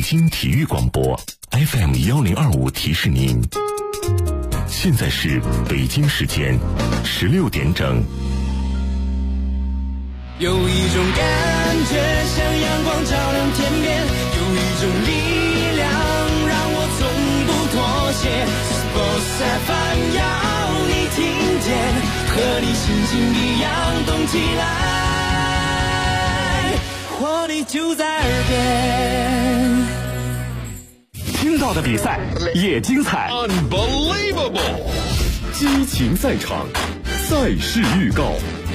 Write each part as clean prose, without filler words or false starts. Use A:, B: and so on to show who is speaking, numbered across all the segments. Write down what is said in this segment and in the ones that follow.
A: 京体育广播 FM1025提示您，现在是北京时间16点整。
B: 有一种感觉像阳光照亮天边，有一种力量让我从不妥协。Sports FM 要你听见，和你心情一样动起来，活力就在耳边。
C: 听到的比赛也精彩
D: Unbelievable
C: 激情赛场，赛事预告。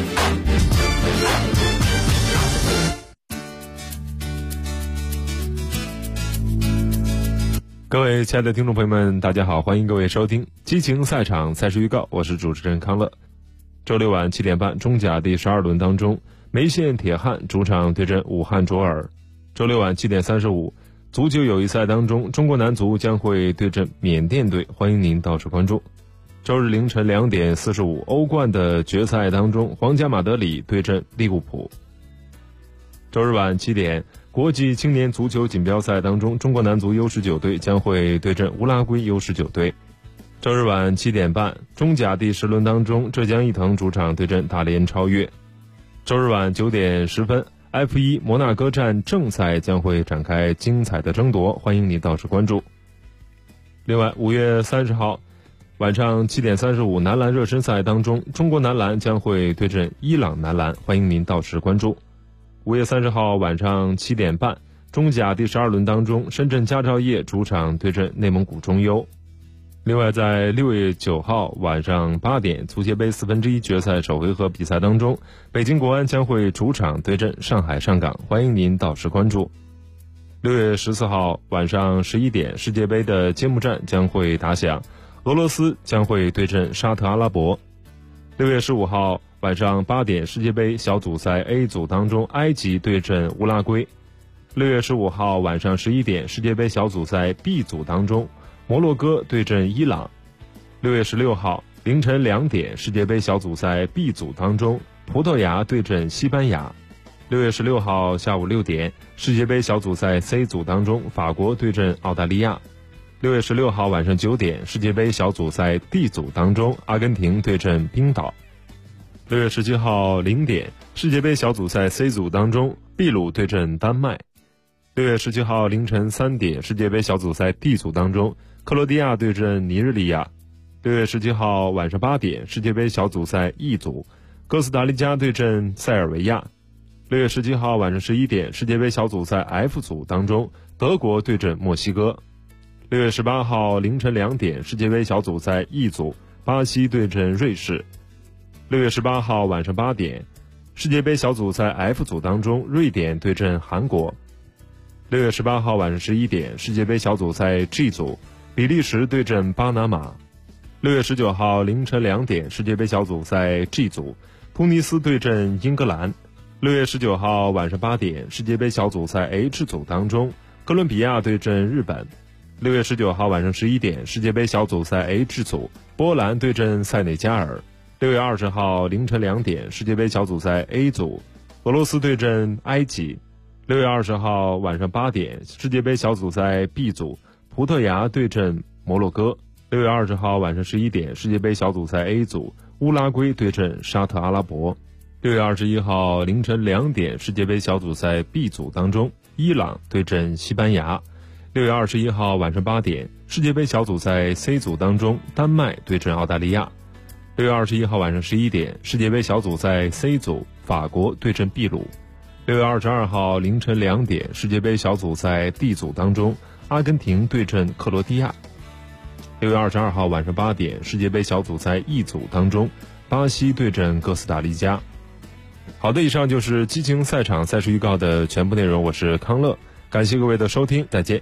E: 各位亲爱的听众朋友们，大家好，欢迎各位收听激情赛场赛事预告，我是主持人康乐。周六晚7点半，中甲第12轮当中，梅县铁汉主场对阵武汉卓尔。周六晚7点35，足球友谊赛当中，中国男足将会对阵缅甸队，欢迎您到时关注。周日凌晨2点45，欧冠的决赛当中，皇家马德里对阵利物浦。周日晚7点，国际青年足球锦标赛当中，中国男足 U19 队将会对阵乌拉圭 U19 队。周日晚7点半，中甲第10轮当中，浙江毅腾主场对阵大连超越。周日晚9点10分，F1 摩纳哥站正赛将会展开精彩的争夺，欢迎你到时关注。另外，5月30号晚上7点35，男篮热身赛当中，中国男篮将会对阵伊朗男篮，欢迎您到时关注。5月30号晚上7点半，中甲第12轮当中，深圳佳兆业主场对阵内蒙古中优。另外，在6月9号晚上8点，足协杯1/4决赛首回合比赛当中，北京国安将会主场对阵上海上港，欢迎您到时关注。6月14号晚上11点，世界杯的揭幕战将会打响，俄罗斯将会对阵沙特阿拉伯。6月15号晚上8点，世界杯小组赛 A 组当中，埃及对阵乌拉圭。6月15号晚上11点，世界杯小组赛 B 组当中，摩洛哥对阵伊朗。6月16号凌晨2点，世界杯小组赛 B 组当中，葡萄牙对阵西班牙。6月16号下午6点，世界杯小组赛 C 组当中，法国对阵澳大利亚。6月16号晚上9点，世界杯小组赛 D 组当中，阿根廷对阵冰岛。6月17号0点，世界杯小组赛 C 组当中，秘鲁对阵丹麦。6月17号凌晨3点，世界杯小组赛 D 组当中，克罗地亚对阵尼日利亚。6月17号晚上8点，世界杯小组赛 E 组，哥斯达黎加对阵塞尔维亚。6月17号晚上11点，世界杯小组赛 F 组当中，德国对阵墨西哥。6月18号凌晨2点，世界杯小组赛 E 组，巴西对阵瑞士。6月18号晚上8点，世界杯小组赛 F 组当中，瑞典对阵韩国。6月18号晚上11点，世界杯小组赛 G 组，比利时对阵巴拿马。6月19号凌晨2点，世界杯小组赛 G 组，突尼斯对阵英格兰。6月19号晚上8点，世界杯小组赛 H 组当中，哥伦比亚对阵日本。6月19号晚上11点，世界杯小组赛 H 组，波兰对阵塞内加尔。6月20号凌晨2点，世界杯小组赛 A 组，俄罗斯对阵埃及。6月20号晚上8点，世界杯小组赛 B 组，葡萄牙对阵摩洛哥。6月20号晚上11点，世界杯小组赛 A 组，乌拉圭对阵沙特阿拉伯。6月21号凌晨2点，世界杯小组赛 B 组当中，伊朗对阵西班牙。6月21号晚上8点，世界杯小组赛 C 组当中，丹麦对阵澳大利亚。6月21号晚上11点，世界杯小组赛 C 组，法国对阵秘鲁。6月22号凌晨2点，世界杯小组赛 D 组当中，阿根廷对阵克罗地亚。6月22号晚上8点，世界杯小组赛 E 组当中，巴西对阵哥斯达黎加。好的，以上就是激情赛场赛事预告的全部内容，我是康乐，感谢各位的收听，再见。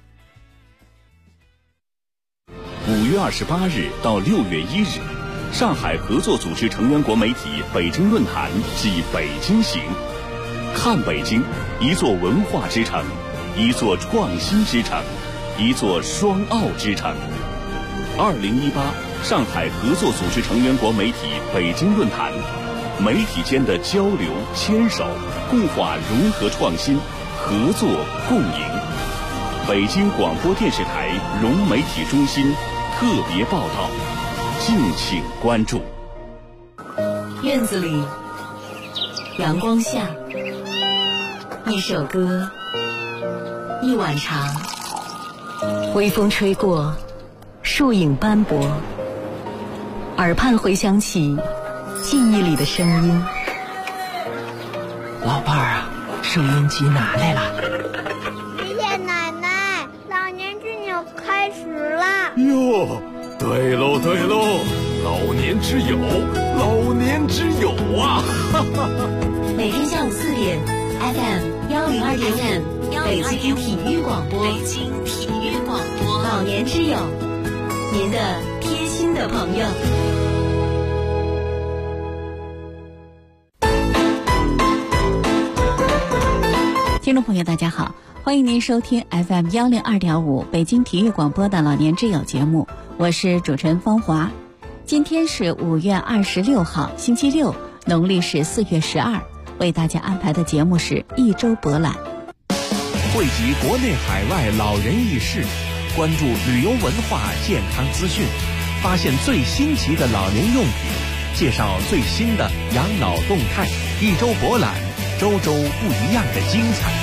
C: 5月28日到6月1日，上海合作组织成员国媒体北京论坛暨北京行，看北京，一座文化之城，一座创新之城，一座双奥之城。2018上海合作组织成员国媒体北京论坛，媒体间的交流牵手，固化融合创新，合作共赢。 北京广播电视台融媒体中心特别报道，敬请关注。
F: 院子里，阳光下，一首歌，一碗茶，微风吹过，树影斑驳，耳畔回响起记忆里的声音。
G: 老伴儿啊，收音机拿来了。
H: 爷爷奶奶，老年之友开始了。
D: 哟，对喽对喽，老年之友，老年之友啊！哈哈哈。
F: 每天下午4点 FM102.5北京体育广播，北京体育广播，老年之友，您的贴心的朋友。听众朋友大家好，欢迎您收听 FM102.5北京体育广播的老年之友节目，我是主持人方华。今天是5月26号星期六，农历是4月12，为大家安排的节目是一周博览，
G: 汇集国内海外老人轶事，关注旅游文化健康资讯，发现最新奇的老年用品，介绍最新的养老动态，一周博览，周周不一样的精彩。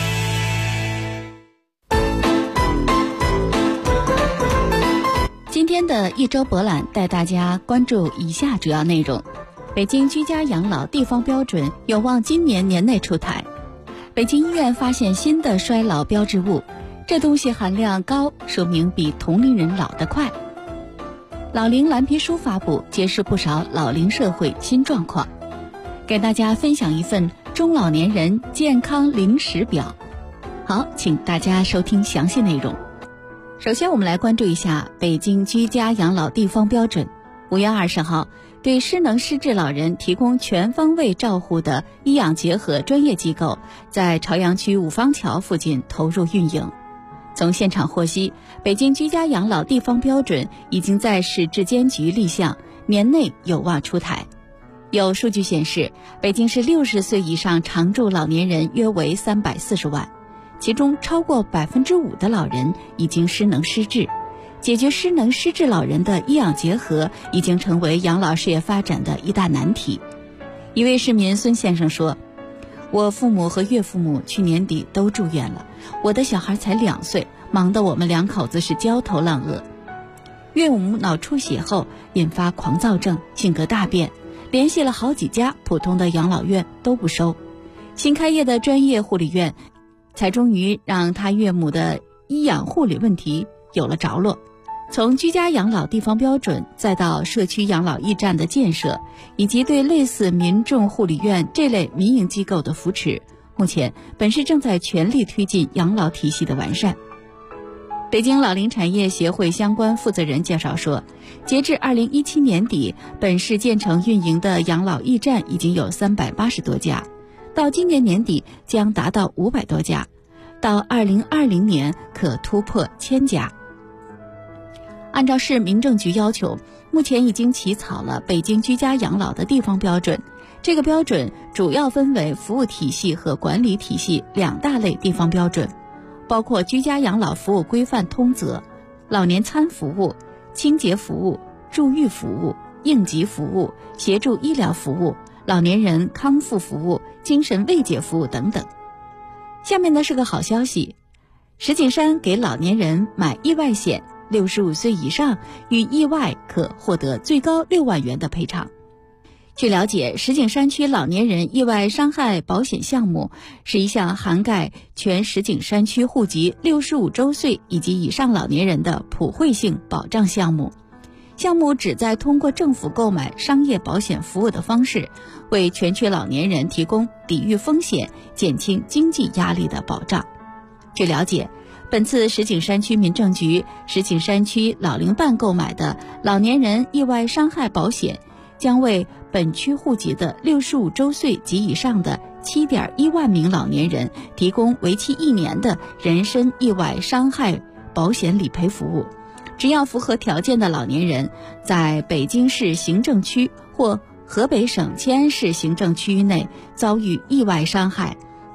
F: 今天的一周博览带大家关注以下主要内容：北京居家养老地方标准有望今年年内出台；北京医院发现新的衰老标志物，这东西含量高，说明比同龄人老得快；老龄蓝皮书发布，揭示不少老龄社会新状况。给大家分享一份中老年人健康零食表。好，请大家收听详细内容。首先我们来关注一下北京居家养老地方标准。5月20号，对失能失智老人提供全方位照护的医养结合专业机构在朝阳区五方桥附近投入运营。从现场获悉，北京居家养老地方标准已经在市质监局立项，年内有望出台。有数据显示，北京市60岁以上常住老年人约为340万，其中超过5%的老人已经失能失智。解决失能失智老人的医养结合已经成为养老事业发展的一大难题。一位市民孙先生说，我父母和岳父母去年底都住院了，我的小孩才2岁，忙得我们2口子是焦头烂额。岳母脑出血后引发狂躁症，性格大变，联系了好几家普通的养老院都不收，新开业的专业护理院才终于让他岳母的医养护理问题有了着落。从居家养老地方标准，再到社区养老驿站的建设，以及对类似民众护理院这类民营机构的扶持，目前本市正在全力推进养老体系的完善。北京老龄产业协会相关负责人介绍说，截至2017年底，本市建成运营的养老驿站已经有380多家，到今年年底将达到500多家，到2020年可突破1000家。按照市民政局要求，目前已经起草了北京居家养老的地方标准。这个标准主要分为服务体系和管理体系2大类地方标准，包括居家养老服务规范通则、老年餐服务、清洁服务、住育服务、应急服务、协助医疗服务、老年人康复服务、精神慰藉服务等等。下面呢是个好消息，石景山给老年人买意外险，65岁以上遇意外可获得最高6万元的赔偿。据了解，石景山区老年人意外伤害保险项目是一项涵盖全石景山区户籍65周岁以及以上老年人的普惠性保障项目。项目旨在通过政府购买商业保险服务的方式，为全区老年人提供抵御风险、减轻经济压力的保障。据了解，本次石景山区民政局石景山区老龄办购买的老年人意外伤害保险，将为本区户籍的65周岁及以上的7.1万名老年人提供为期1年的人身意外伤害保险理赔服务。只要符合条件的老年人，在北京市行政区或河北省迁安市行政区域内遭遇意外伤害，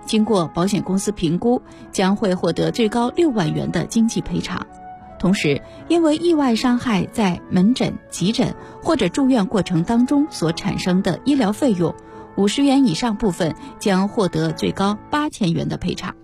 F: 经过保险公司评估，将会获得最高6万元的经济赔偿。同时，因为意外伤害在门诊、急诊或者住院过程当中所产生的医疗费用，50元以上部分将获得最高8000元的赔偿。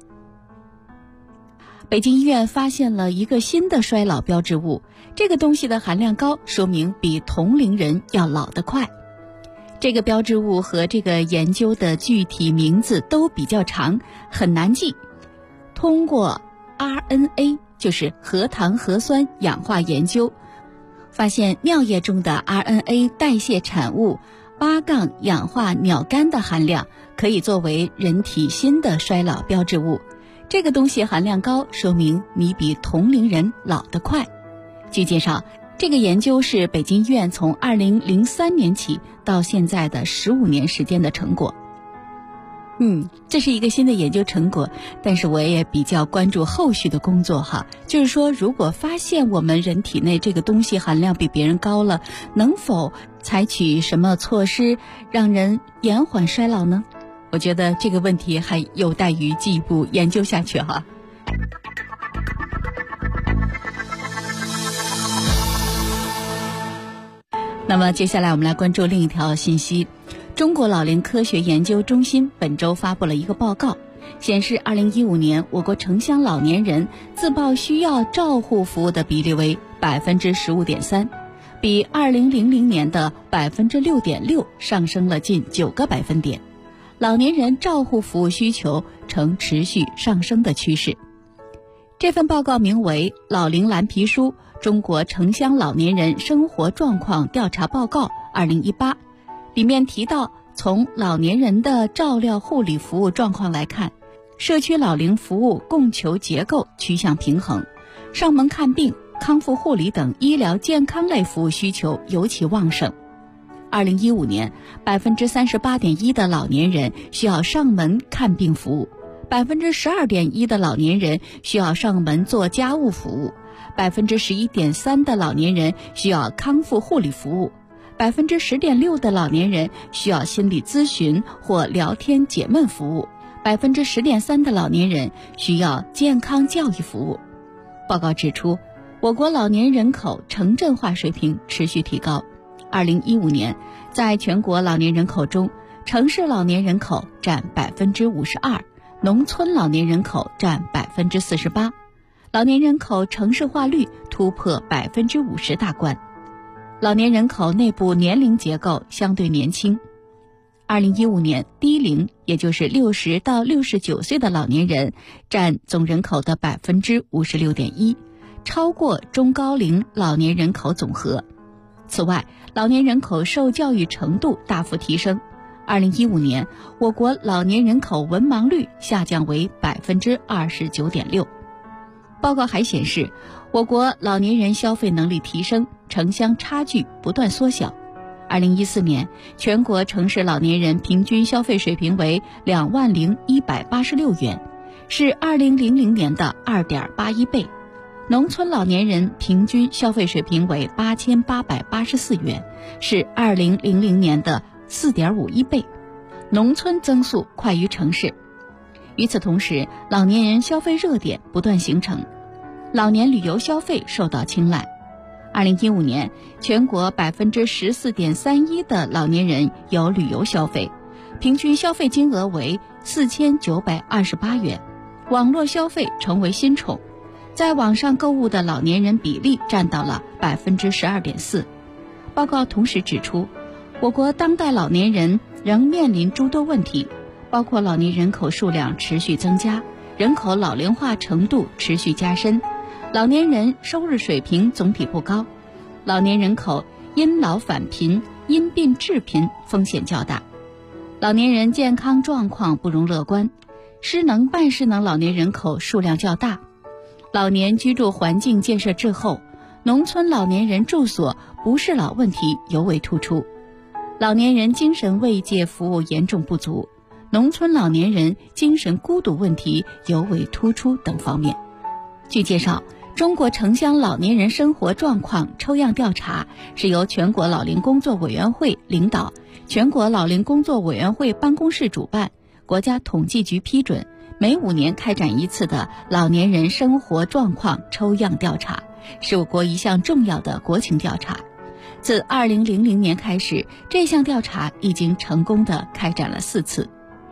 F: 北京医院发现了一个新的衰老标志物，这个东西的含量高，说明比同龄人要老得快。这个标志物和这个研究的具体名字都比较长，很难记。通过 RNA， 就是核糖核酸氧化研究，发现尿液中的 RNA 代谢产物8- 氧化鸟苷的含量可以作为人体新的衰老标志物。这个东西含量高，说明你比同龄人老得快。据介绍，这个研究是北京医院从2003年起到现在的15年时间的成果。这是一个新的研究成果，但是我也比较关注后续的工作哈。就是说，如果发现我们人体内这个东西含量比别人高了，能否采取什么措施让人延缓衰老呢？我觉得这个问题还有待于进一步研究下去哈。那么接下来我们来关注另一条信息。中国老龄科学研究中心本周发布了一个报告，显示2015年我国城乡老年人自报需要照护服务的比例为 15.3%， 比2000年的 6.6% 上升了近9个百分点。老年人照护服务需求呈持续上升的趋势。这份报告名为《老龄蓝皮书：中国城乡老年人生活状况调查报告2018》，里面提到，从老年人的照料护理服务状况来看，社区老龄服务供求结构趋向平衡，上门看病、康复护理等医疗健康类服务需求尤其旺盛。2015年，38.1% 的老年人需要上门看病服务，12.1% 的老年人需要上门做家务服务，11.3% 的老年人需要康复护理服务，10.6% 的老年人需要心理咨询或聊天解闷服务，10.3% 的老年人需要健康教育服务。报告指出，我国老年人口城镇化水平持续提高。2015年，在全国老年人口中，城市老年人口占 52%， 农村老年人口占 48%， 老年人口城市化率突破 50% 大关。老年人口内部年龄结构相对年轻。2015年，低龄，也就是60到69岁的老年人占总人口的 56.1%， 超过中高龄老年人口总和。此外，老年人口受教育程度大幅提升。2015年，我国老年人口文盲率下降为 29.6%。报告还显示，我国老年人消费能力提升，城乡差距不断缩小。2014年，全国城市老年人平均消费水平为20186元，是2000年的 2.81 倍。农村老年人平均消费水平为8884元，是2000年的 4.51 倍。农村增速快于城市。与此同时，老年人消费热点不断形成，老年旅游消费受到青睐。2015年，全国 14.31% 的老年人有旅游消费，平均消费金额为4928元。网络消费成为新宠，在网上购物的老年人比例占到了 12.4%。报告同时指出，我国当代老年人仍面临诸多问题，包括老年人口数量持续增加，人口老龄化程度持续加深，老年人收入水平总体不高，老年人口因老返贫、因病致贫风险较大，老年人健康状况不容乐观，失能半失能老年人口数量较大，老年居住环境建设滞后，农村老年人住所不适老问题尤为突出，老年人精神慰藉服务严重不足，农村老年人精神孤独问题尤为突出等方面。据介绍，中国城乡老年人生活状况抽样调查是由全国老龄工作委员会领导，全国老龄工作委员会办公室主办， 国家统计局批准，每5年开展一次的老年人生活状况抽样调查，是我国一项重要的国情调查。自2000年开始，这项调查已经成功地开展了4次。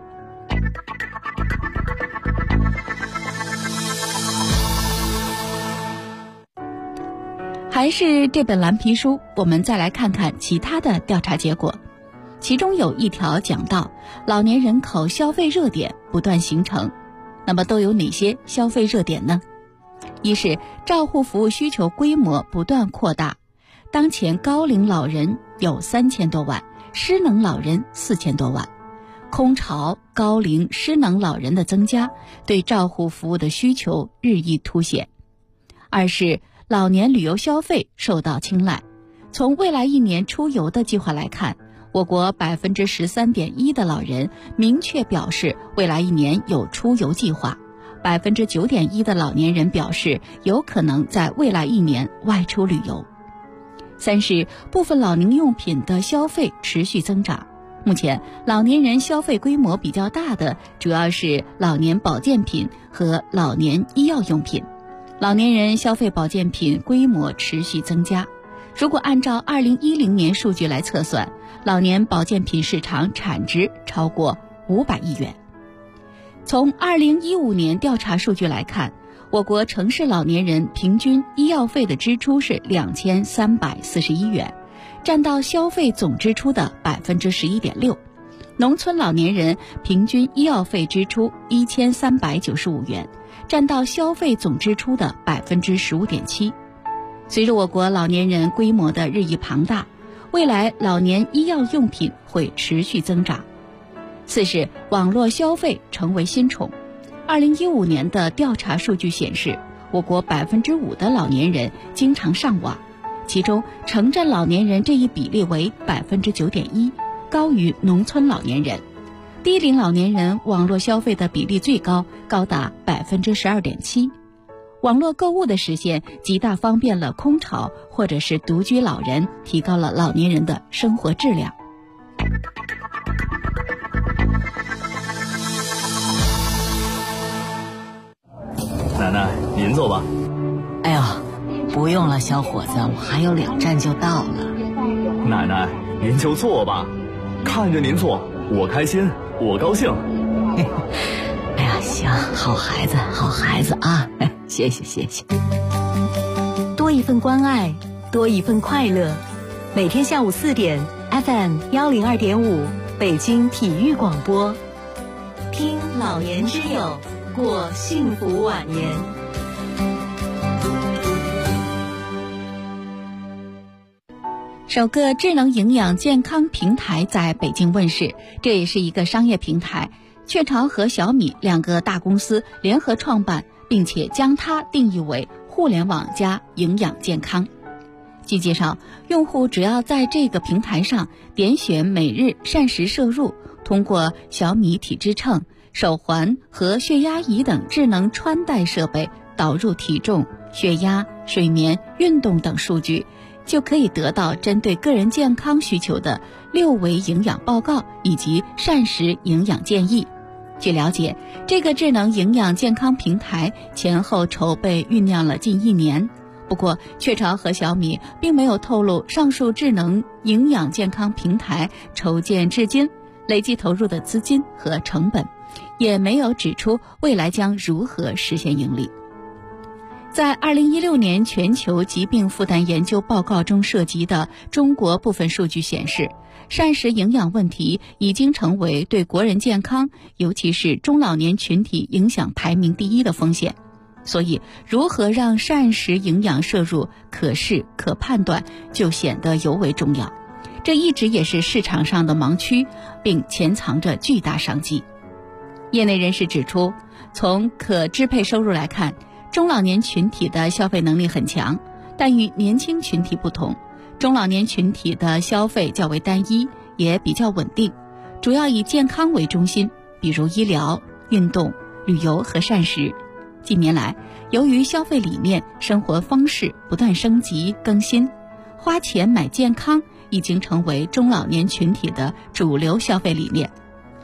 F: 还是这本蓝皮书，我们再来看看其他的调查结果。其中有一条讲到老年人口消费热点不断形成，那么都有哪些消费热点呢？一是照护服务需求规模不断扩大，当前高龄老人有3000多万，失能老人4000多万，空巢高龄失能老人的增加，对照护服务的需求日益凸显。二是老年旅游消费受到青睐，从未来1年出游的计划来看，我国13.1%的老人明确表示未来1年有出游计划，9.1%的老年人表示有可能在未来1年外出旅游。三是部分老龄用品的消费持续增长，目前老年人消费规模比较大的主要是老年保健品和老年医药用品，老年人消费保健品规模持续增加。如果按照2010年数据来测算，老年保健品市场产值超过500亿元。从2015年调查数据来看，我国城市老年人平均医药费的支出是2341元，占到消费总支出的11.6%。农村老年人平均医药费支出1395元，占到消费总支出的15.7%。随着我国老年人规模的日益庞大，未来老年医药用品会持续增长。四是网络消费成为新宠。2015年的调查数据显示，我国5%的老年人经常上网，其中城镇老年人这一比例为9.1%，高于农村老年人。低龄老年人网络消费的比例最高，高达12.7%。网络购物的实现极大方便了空巢或者是独居老人，提高了老年人的生活质量。
I: 奶奶，您坐吧。
J: 哎呦，不用了，小伙子，我还有2站就到了。
I: 奶奶，您就坐吧，看着您坐，我开心，我高兴。
J: 哎呀，行，好孩子，好孩子啊！谢谢谢谢。多一份关爱，多一份快乐。每天下午4点 ，FM 102.5，北京体育广播，听老年之友，过幸福晚年。
F: 首个智能营养健康平台在北京问世，这也是一个商业平台。雀巢和小米2个大公司联合创办，并且将它定义为互联网加营养健康。据介绍，用户只要在这个平台上点选每日膳食摄入，通过小米体脂秤、手环和血压仪等智能穿戴设备导入体重、血压、睡眠、运动等数据，就可以得到针对个人健康需求的6维营养报告以及膳食营养建议。据了解，这个智能营养健康平台前后筹备酝酿了近1年。不过，雀巢和小米并没有透露上述智能营养健康平台筹建至今累计投入的资金和成本，也没有指出未来将如何实现盈利。在2016年全球疾病负担研究报告中涉及的中国部分数据显示，膳食营养问题已经成为对国人健康，尤其是中老年群体影响排名第1的风险。所以，如何让膳食营养摄入可视可判断，就显得尤为重要。这一直也是市场上的盲区，并潜藏着巨大商机。业内人士指出，从可支配收入来看，中老年群体的消费能力很强，但与年轻群体不同，中老年群体的消费较为单一，也比较稳定，主要以健康为中心，比如医疗、运动、旅游和膳食。近年来，由于消费理念、生活方式不断升级更新，花钱买健康已经成为中老年群体的主流消费理念。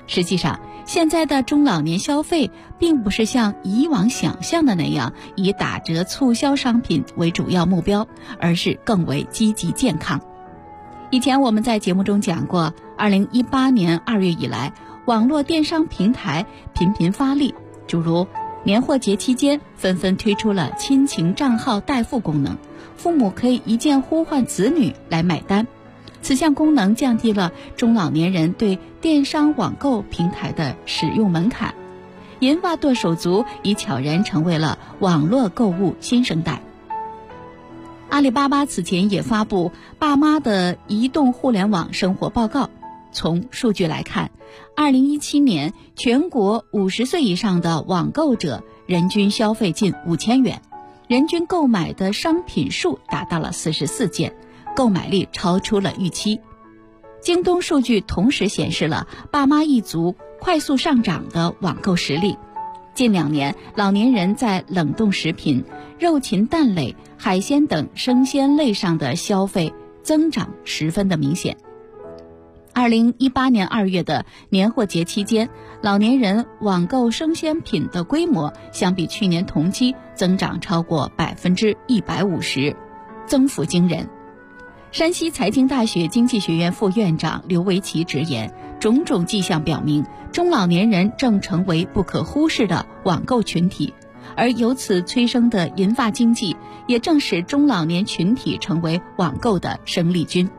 F: 实际上，现在的中老年消费并不是像以往想象的那样以打折促销商品为主要目标，而是更为积极健康。以前我们在节目中讲过，2018年2月以来，网络电商平台频频发力，诸如年货节期间纷纷推出了亲情账号代付功能，父母可以一键呼唤子女来买单。此项功能降低了中老年人对电商网购平台的使用门槛，银发剁手族已悄然成为了网络购物新生代。阿里巴巴此前也发布爸妈的移动互联网生活报告，从数据来看，2017年全国50岁以上的网购者人均消费近5000元，人均购买的商品数达到了44件，购买力超出了预期。京东数据同时显示了爸妈一族快速上涨的网购实力。近2年，老年人在冷冻食品、肉禽蛋类、海鲜等生鲜类上的消费增长十分的明显。2018年2月的年货节期间，老年人网购生鲜品的规模相比去年同期增长超过150%，增幅惊人。山西财经大学经济学院副院长刘维奇直言，种种迹象表明，中老年人正成为不可忽视的网购群体，而由此催生的银发经济，也正使中老年群体成为网购的生力军。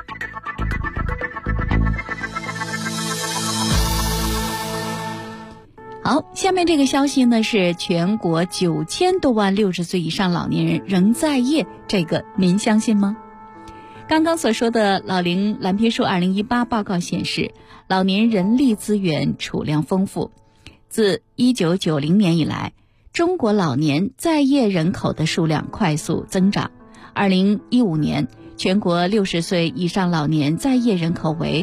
F: 好，下面这个消息呢，是全国9000多万60岁以上老年人仍在业，这个您相信吗？刚刚所说的老龄蓝皮书2018报告显示，老年人力资源储量丰富。自1990年以来，中国老年在业人口的数量快速增长。2015年，全国60岁以上老年在业人口为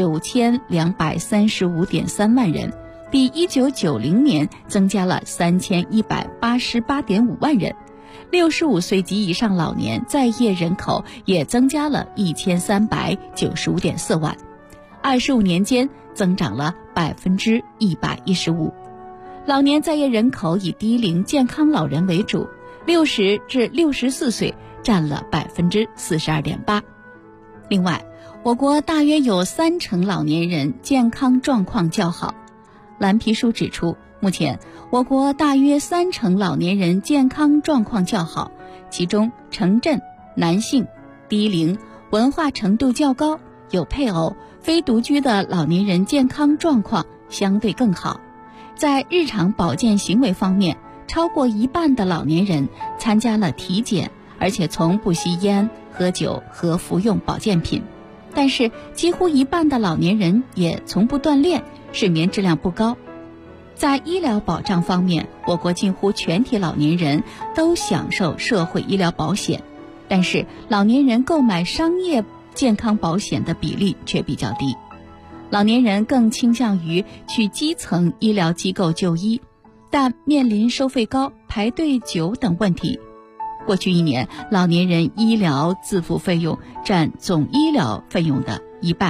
F: 9235.3万人，比1990年增加了3188.5万人。65岁及以上老年在业人口也增加了1395.4万，25年间增长了115%。老年在业人口以低龄健康老人为主，60至64岁占了42.8%。另外，我国大约有30%老年人健康状况较好。蓝皮书指出，目前我国大约30%老年人健康状况较好，其中城镇、男性、低龄、文化程度较高、有配偶、非独居的老年人健康状况相对更好。在日常保健行为方面，超过一半的老年人参加了体检，而且从不吸烟、喝酒和服用保健品。但是几乎一半的老年人也从不锻炼，睡眠质量不高。在医疗保障方面，我国近乎全体老年人都享受社会医疗保险，但是老年人购买商业健康保险的比例却比较低。老年人更倾向于去基层医疗机构就医，但面临收费高、排队久等问题。过去1年，老年人医疗自付费用占总医疗费用的1半。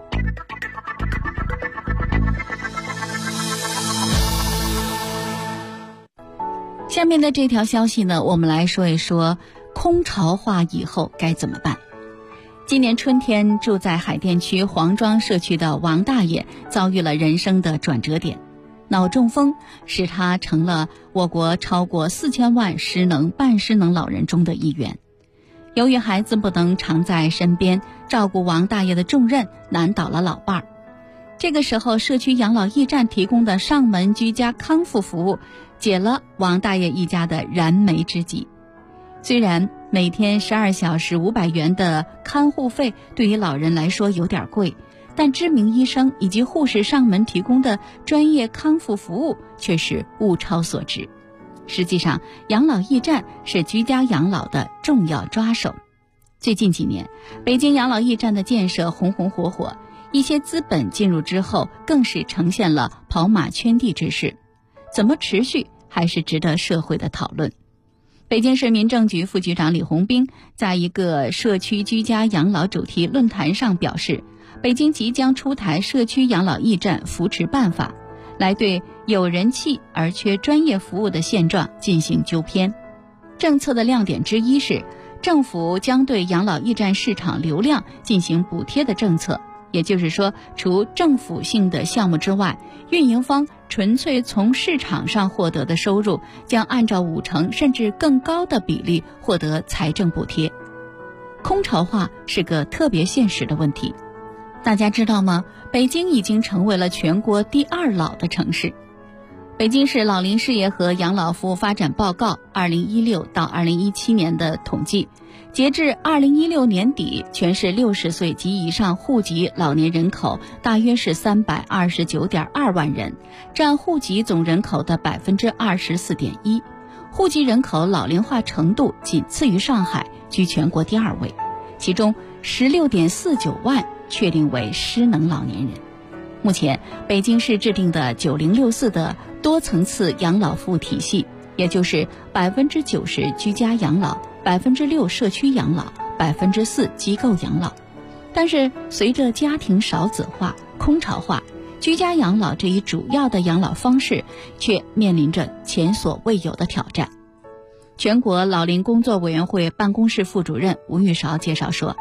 F: 下面的这条消息呢，我们来说一说空巢化以后该怎么办。今年春天，住在海淀区黄庄社区的王大爷遭遇了人生的转折点，脑中风使他成了我国超过4000万失能、半失能老人中的一员。由于孩子不能常在身边，照顾王大爷的重任难倒了老伴儿。这个时候，社区养老驿站提供的上门居家康复服务解了王大爷一家的燃眉之急。虽然每天12小时500元的看护费对于老人来说有点贵，但知名医生以及护士上门提供的专业康复服务却是物超所值。实际上，养老驿站是居家养老的重要抓手。最近几年，北京养老驿站的建设红红火火，一些资本进入之后，更是呈现了跑马圈地之势。怎么持续，还是值得社会的讨论。北京市民政局副局长李洪兵在一个社区居家养老主题论坛上表示， 北京即将出台社区养老驿站扶持办法，来对有人气而缺专业服务的现状进行纠偏。政策的亮点之一是，政府将对养老驿站市场流量进行补贴的政策，也就是说，除政府性的项目之外，运营方纯粹从市场上获得的收入将按照50%甚至更高的比例获得财政补贴。空巢化是个特别现实的问题。大家知道吗？北京已经成为了全国第2老的城市。北京市老龄事业和养老服务发展报告2016到2017年的统计，截至2016年底，全市60岁及以上户籍老年人口大约是329.2万人，占户籍总人口的24.1%。户籍人口老龄化程度仅次于上海，居全国第2位，其中16.49万确定为失能老年人。目前，北京市制定的9064的多层次养老服务体系，也就是90%居家养老、6%社区养老、4%机构养老。但是，随着家庭少子化、空巢化，居家养老这一主要的养老方式却面临着前所未有的挑战。全国老龄工作委员会办公室副主任吴玉韶介绍说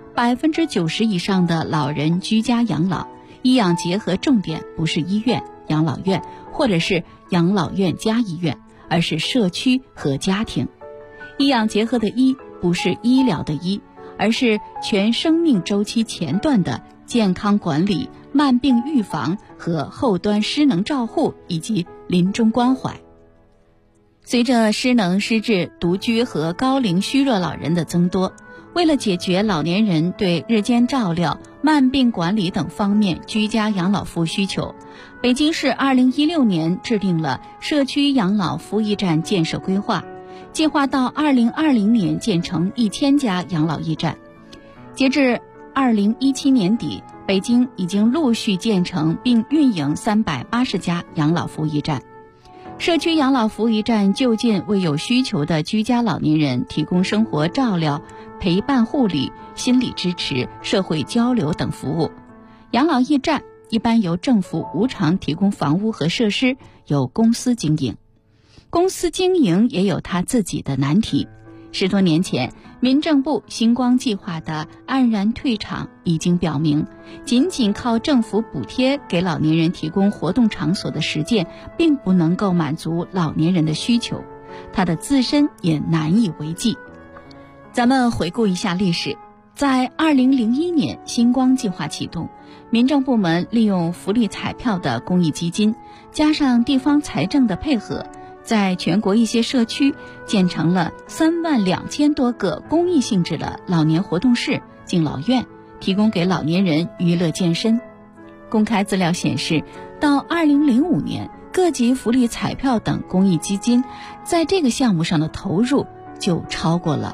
F: ，90%以上的老人居家养老，医养结合重点不是医院、养老院或者是养老院加医院，而是社区和家庭。医养结合的医不是医疗的医，而是全生命周期前段的健康管理、慢病预防和后端失能照护以及临终关怀。随着失能、失智、独居和高龄虚弱老人的增多，为了解决老年人对日间照料、慢病管理等方面居家养老服务需求，北京市2016年制定了社区养老服务驿站建设规划，计划到2020年建成1000家养老驿站。截至2017年底，北京已经陆续建成并运营380家养老服务驿站。社区养老服务驿站就近为有需求的居家老年人提供生活照料、陪伴护理、心理支持、社会交流等服务。养老驿站一般由政府无偿提供房屋和设施，由公司经营。公司经营也有它自己的难题。10多年前，民政部星光计划的黯然退场已经表明，仅仅靠政府补贴给老年人提供活动场所的实践，并不能够满足老年人的需求，它的自身也难以为继。咱们回顾一下历史，在2001年星光计划启动，民政部门利用福利彩票的公益基金，加上地方财政的配合，在全国一些社区建成了32000多个公益性质的老年活动室、敬老院，提供给老年人娱乐健身。公开资料显示，到2005年，各级福利彩票等公益基金在这个项目上的投入就超过了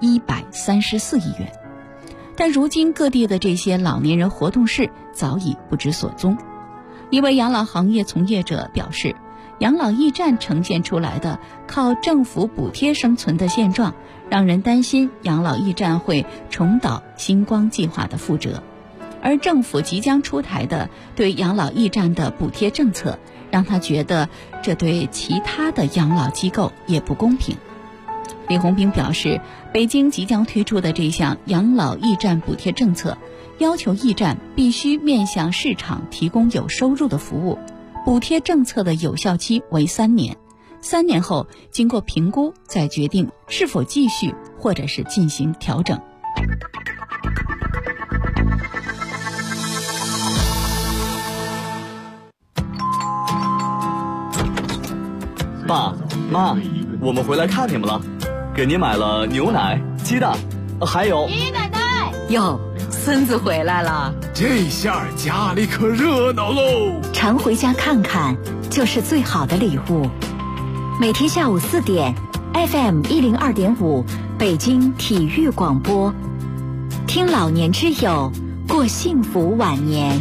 F: 134亿元。但如今各地的这些老年人活动室早已不知所踪。一位养老行业从业者表示，养老驿站呈现出来的靠政府补贴生存的现状，让人担心养老驿站会重蹈星光计划的覆辙。而政府即将出台的对养老驿站的补贴政策，让他觉得这对其他的养老机构也不公平。李红兵表示，北京即将推出的这项养老驿站补贴政策，要求驿站必须面向市场提供有收入的服务，补贴政策的有效期为3年，3年后经过评估再决定是否继续或者是进行调整。
I: 爸妈，我们回来看你们了，给您买了牛奶、鸡蛋，还有
H: 爷爷奶奶。
J: 哟，孙子回来了，
D: 这下家里可热闹喽！
J: 常回家看看就是最好的礼物。每天下午4点 FM 102.5北京体育广播，听老年之友，过幸福晚年。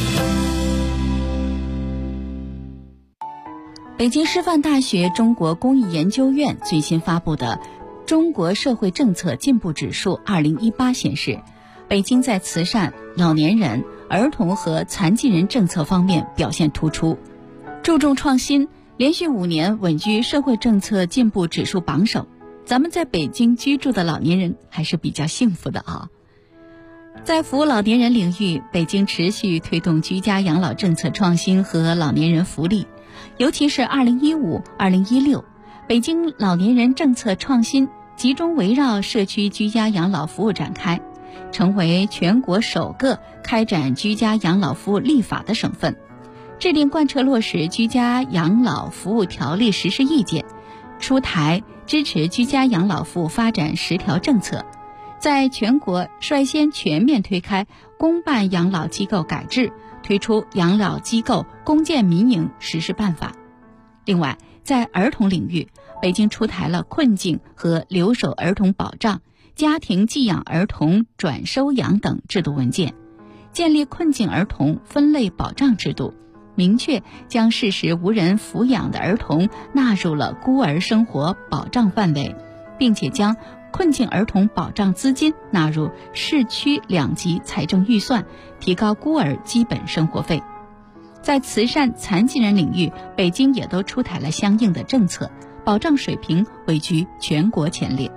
F: 北京师范大学中国公益研究院最新发布的《中国社会政策进步指数2018》显示， 北京在慈善、老年人、儿童和残疾人政策方面表现突出，注重创新，连续5年稳居社会政策进步指数榜首。咱们在北京居住的老年人还是比较幸福的啊。在服务老年人领域，北京持续推动居家养老政策创新和老年人福利，尤其是2015、2016，北京老年人政策创新集中围绕社区居家养老服务展开，成为全国首个开展居家养老服务立法的省份，制定贯彻落实居家养老服务条例实施意见，出台支持居家养老服务发展10条政策，在全国率先全面推开公办养老机构改制，推出养老机构公建民营实施办法。另外，在儿童领域，北京出台了困境和留守儿童保障、家庭寄养儿童转收养等制度文件，建立困境儿童分类保障制度，明确将事实无人抚养的儿童纳入了孤儿生活保障范围，并且将困境儿童保障资金纳入市区2级财政预算，提高孤儿基本生活费。在慈善残疾人领域，北京也都出台了相应的政策，保障水平位居全国前列。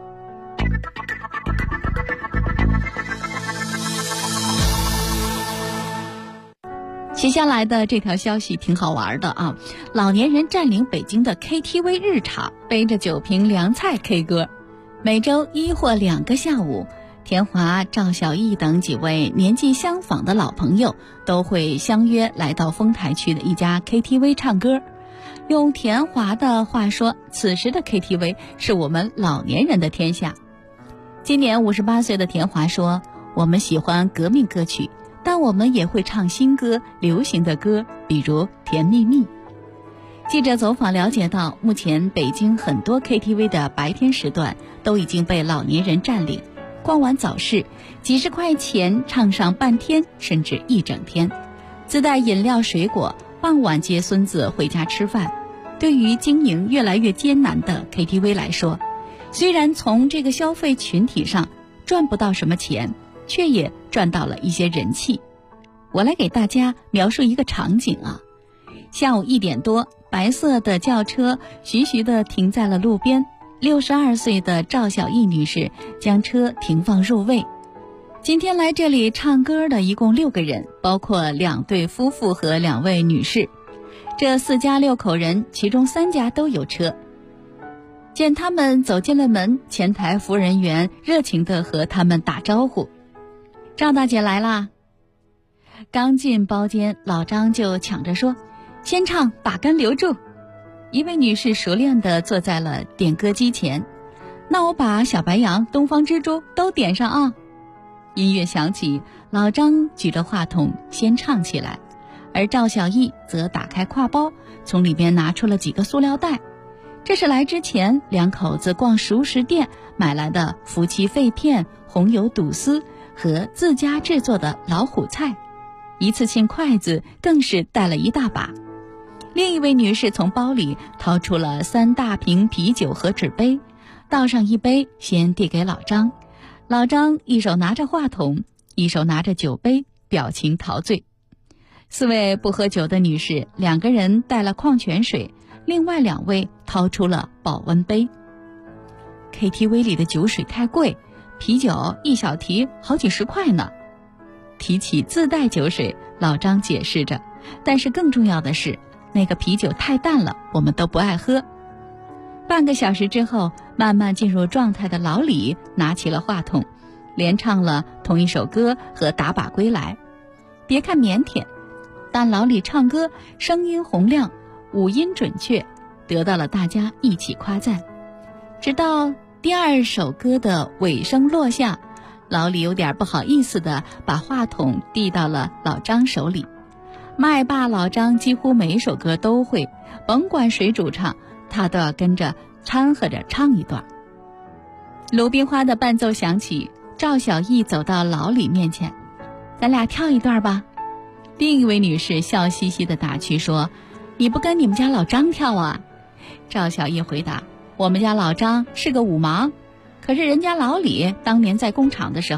F: 接下来的这条消息挺好玩的啊！老年人占领北京的 KTV 日常，背着酒瓶凉菜 K 歌。每周1或2个下午，田华、赵小艺等几位年纪相仿的老朋友都会相约来到丰台区的一家 KTV 唱歌。用田华的话说，此时的 KTV 是我们老年人的天下。今年58岁的田华说，我们喜欢革命歌曲，但我们也会唱新歌、流行的歌，比如《甜蜜蜜》。记者走访了解到，目前北京很多 KTV 的白天时段都已经被老年人占领，逛完早市，几十块钱唱上半天甚至一整天，自带饮料水果，傍晚接孙子回家吃饭。对于经营越来越艰难的 KTV 来说，虽然从这个消费群体上赚不到什么钱，却也赚到了一些人气。我来给大家描述一个场景啊。下午1点多，白色的轿车徐徐地停在了路边，62岁的赵小艺女士将车停放入位。今天来这里唱歌的一共6个人，包括2对夫妇和2位女士。这4家6口人，其中3家都有车。见他们走进了门，前台服务人员热情地和他们打招呼：“赵大姐来啦！”刚进包间，老张就抢着说：“先唱，把根留住。”一位女士熟练地坐在了点歌机前：“那我把小白杨、东方之珠都点上啊！”音乐响起，老张举着话筒先唱起来，而赵小艺则打开挎包，从里边拿出了几个塑料袋。这是来之前2口子逛熟食店买来的夫妻肺片、红油肚丝和自家制作的老虎菜，一次性筷子更是带了一大把。另一位女士从包里掏出了3大瓶啤酒和纸杯，倒上一杯先递给老张。老张一手拿着话筒，一手拿着酒杯，表情陶醉。4位不喝酒的女士，2个人带了矿泉水，另外2位掏出了保温杯。 KTV 里的酒水太贵，啤酒一小提好几十块呢。提起自带酒水，老张解释着，但是更重要的是，那个啤酒太淡了，我们都不爱喝。半个小时之后，慢慢进入状态的老李拿起了话筒，连唱了同一首歌和打靶归来。别看腼腆，但老李唱歌声音洪亮，五音准确，得到了大家一起夸赞。直到第2首歌的尾声落下，老李有点不好意思地把话筒递到了老张手里。麦霸老张几乎每首歌都会，甭管谁主唱，他都要跟着掺和着唱一段。鲁冰花的伴奏响起，赵小艺走到老李面前：“咱俩跳一段吧。”另一位女士笑嘻嘻地打趣说：“你不跟你们家老张跳啊？”赵小艺回答：“我们家老张是个舞盲，可是人家老李当年在工厂的时候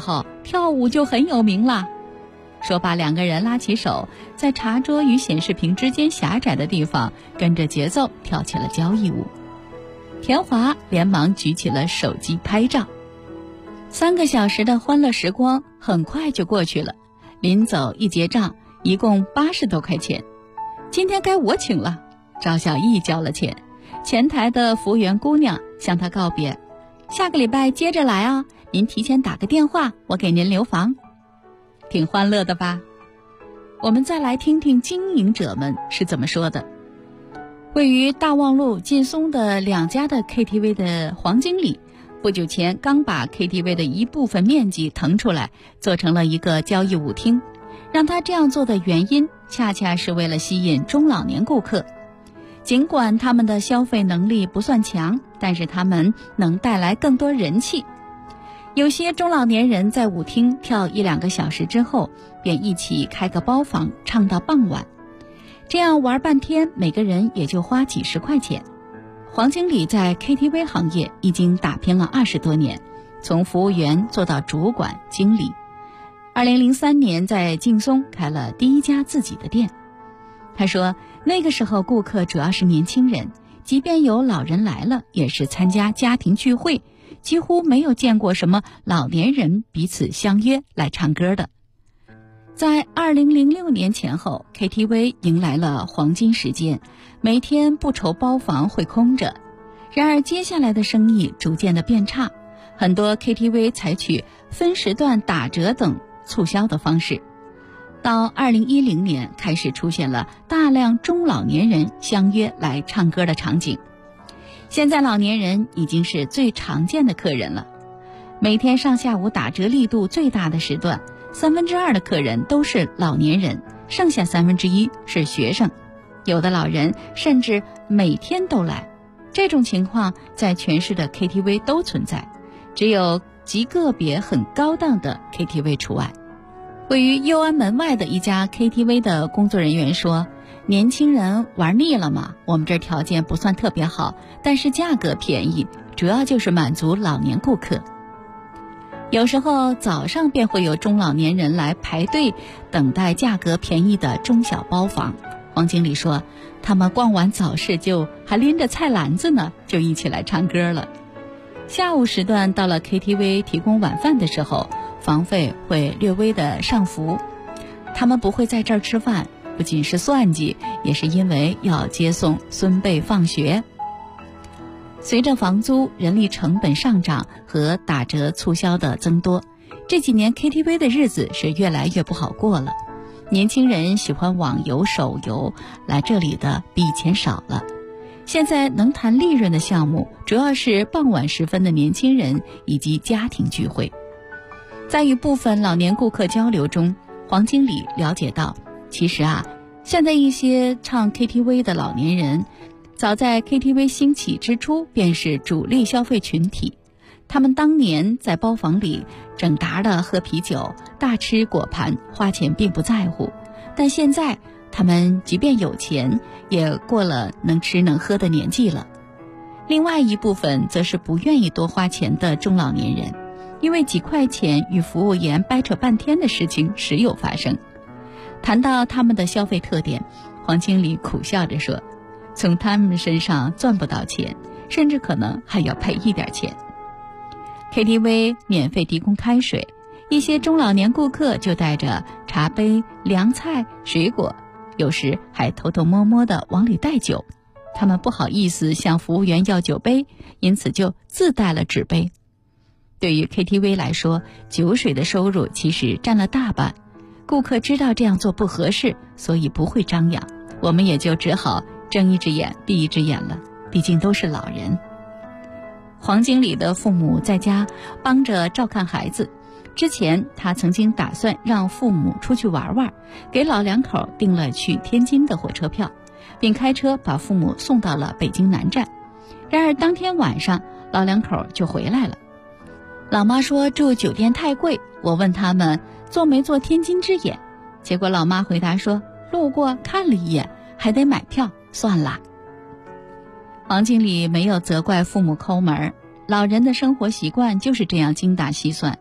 F: 跳舞就很有名了。说罢，两个人拉起手，在茶桌与显示屏之间狭窄的地方，跟着节奏跳起了交谊舞。田华连忙举起了手机拍照。3个小时的欢乐时光很快就过去了，临走一结账，一共80多块钱。今天该我请了，赵小艺交了钱，前台的服务员姑娘向他告别，下个礼拜接着来啊，您提前打个电话，我给您留房。挺欢乐的吧？我们再来听听经营者们是怎么说的。位于大望路、劲松的2家的 KTV 的黄经理，不久前刚把 KTV 的一部分面积腾出来，做成了一个交谊舞厅。让他这样做的原因，恰恰是为了吸引中老年顾客。尽管他们的消费能力不算强，但是他们能带来更多人气。有些中老年人在舞厅跳1-2个小时之后，便一起开个包房唱到傍晚，这样玩半天，每个人也就花几十块钱。黄经理在 KTV 行业已经打拼了20多年，从服务员做到主管、经理。2003年在劲松开了第1家自己的店。他说，那个时候顾客主要是年轻人，即便有老人来了，也是参加家庭聚会，几乎没有见过什么老年人彼此相约来唱歌的。在2006年前后， KTV 迎来了黄金时间，每天不愁包房会空着。然而接下来的生意逐渐的变差，很多 KTV 采取分时段打折等促销的方式。到2010年开始出现了大量中老年人相约来唱歌的场景。现在老年人已经是最常见的客人了，每天上下午打折力度最大的时段，2/3的客人都是老年人，剩下1/3是学生，有的老人甚至每天都来。这种情况在全市的 KTV 都存在，只有极个别很高档的 KTV 除外。位于右安门外的一家 KTV 的工作人员说，年轻人玩腻了嘛，我们这儿条件不算特别好，但是价格便宜，主要就是满足老年顾客。有时候早上便会有中老年人来排队等待价格便宜的中小包房。黄经理说，他们逛完早市就还拎着菜篮子呢，就一起来唱歌了。下午时段到了 KTV 提供晚饭的时候，房费会略微的上浮。他们不会在这儿吃饭，不仅是算计，也是因为要接送孙辈放学。随着房租、人力成本上涨和打折促销的增多，这几年 KTV 的日子是越来越不好过了。年轻人喜欢网游、手游，来这里的比以前少了。现在能谈利润的项目，主要是傍晚时分的年轻人以及家庭聚会。在与部分老年顾客交流中，黄经理了解到，其实现在一些唱 KTV 的老年人，早在 KTV 兴起之初便是主力消费群体。他们当年在包房里整沓的喝啤酒，大吃果盘，花钱并不在乎。但现在他们即便有钱，也过了能吃能喝的年纪了。另外一部分则是不愿意多花钱的中老年人，因为几块钱与服务员掰扯半天的事情时有发生。谈到他们的消费特点，黄经理苦笑着说，从他们身上赚不到钱，甚至可能还要赔一点钱。KTV 免费提供开水，一些中老年顾客就带着茶杯、凉菜、水果，有时还偷偷摸摸地往里带酒。他们不好意思向服务员要酒杯，因此就自带了纸杯。对于 KTV 来说，酒水的收入其实占了大半。顾客知道这样做不合适，所以不会张扬，我们也就只好睁一只眼闭一只眼了，毕竟都是老人。黄经理的父母在家帮着照看孩子，之前他曾经打算让父母出去玩玩，给老两口订了去天津的火车票，并开车把父母送到了北京南站。然而当天晚上老两口就回来了。老妈说住酒店太贵，我问他们做没做天津之眼，结果老妈回答说路过看了一眼，还得买票，算了。黄经理没有责怪父母抠门，老人的生活习惯就是这样精打细算，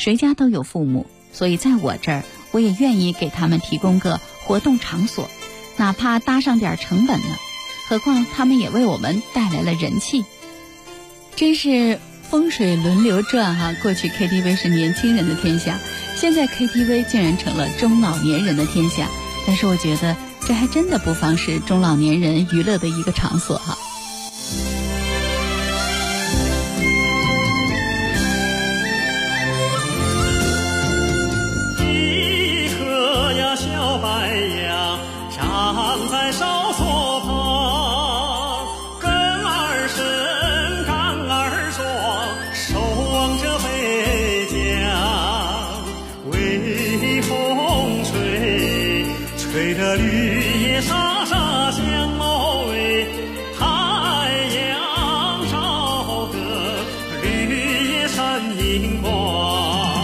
F: 谁家都有父母，所以在我这儿，我也愿意给他们提供个活动场所，哪怕搭上点成本呢。何况他们也为我们带来了人气。真是风水轮流转哈，过去 KTV 是年轻人的天下，现在 KTV 竟然成了中老年人的天下。但是我觉得这还真的不妨是中老年人娱乐的一个场所哈。
B: 一棵呀小白杨长在哨所旁，根儿深干儿壮，守望着北疆。微风吹，吹得绿叶沙沙响哦喂，太阳照得绿叶闪银光。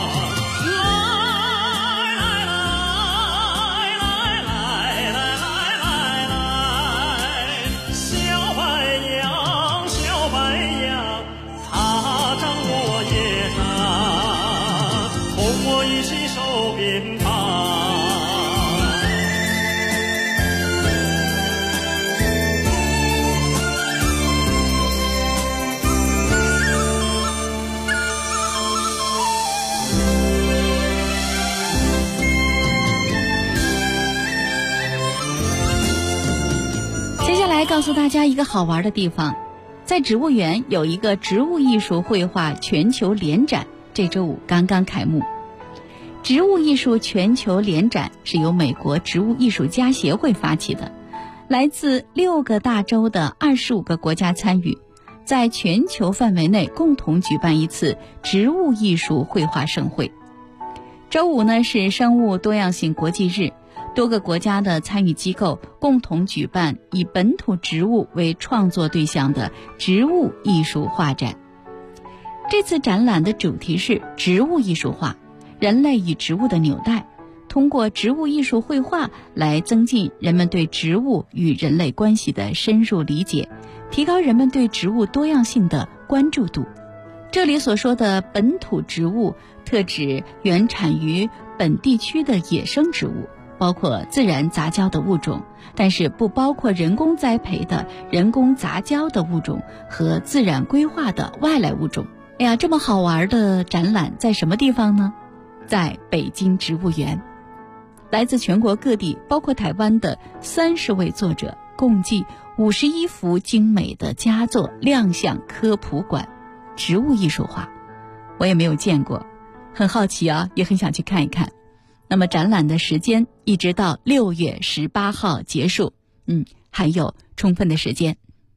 F: 来告诉大家一个好玩的地方，在植物园有一个植物艺术绘画全球联展，这周五刚刚开幕。植物艺术全球联展是由美国植物艺术家协会发起的，来自6个大洲的25个国家参与，在全球范围内共同举办一次植物艺术绘画盛会。周五呢是生物多样性国际日，多个国家的参与机构共同举办以本土植物为创作对象的植物艺术画展。这次展览的主题是植物艺术画，人类与植物的纽带，通过植物艺术绘画来增进人们对植物与人类关系的深入理解，提高人们对植物多样性的关注度。这里所说的本土植物，特指原产于本地区的野生植物，包括自然杂交的物种，但是不包括人工栽培的人工杂交的物种和自然规划的外来物种。哎呀，这么好玩的展览在什么地方呢？在北京植物园。来自全国各地，包括台湾的30位作者，共计51幅精美的佳作亮相科普馆。植物艺术画我也没有见过，很好奇啊，也很想去看一看。那么展览的时间一直到6月18号结束，还有充分的时间。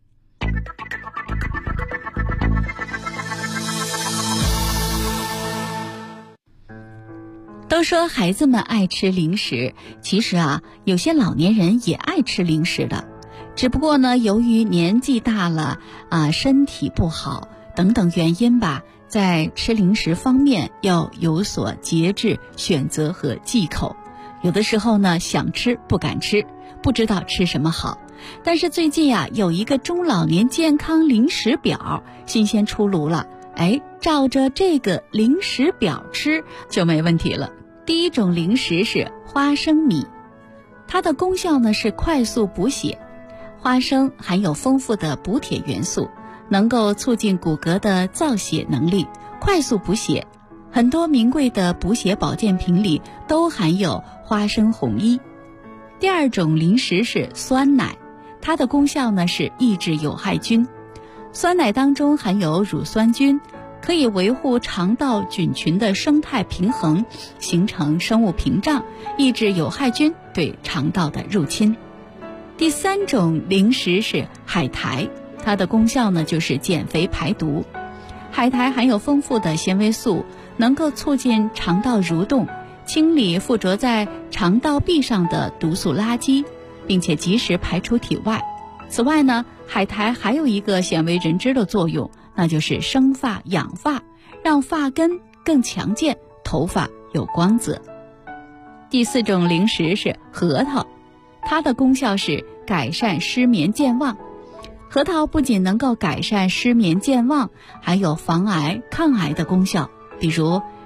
F: 都说孩子们爱吃零食，其实啊，有些老年人也爱吃零食的，只不过呢，由于年纪大了身体不好等等原因吧，在吃零食方面要有所节制、选择和忌口。有的时候呢，想吃不敢吃，不知道吃什么好。但是最近有一个中老年健康零食表新鲜出炉了，照着这个零食表吃就没问题了。第一种零食是花生米，它的功效呢是快速补血。花生含有丰富的补铁元素，能够促进骨骼的造血能力，快速补血。很多名贵的补血保健品里都含有花生红衣。第二种零食是酸奶，它的功效呢是抑制有害菌。酸奶当中含有乳酸菌，可以维护肠道菌群的生态平衡，形成生物屏障，抑制有害菌对肠道的入侵。第三种零食是海苔，它的功效呢就是减肥排毒。海苔含有丰富的纤维素，能够促进肠道蠕动，清理附着在肠道壁上的毒素垃圾，并且及时排出体外。此外呢，海苔还有一个鲜为人知的作用，那就是生发养发，让发根更强健，头发有光泽。第四种零食是核桃，它的功效是改善失眠健忘。核桃不仅能够改善失眠健忘，还有防癌抗癌的功效，比如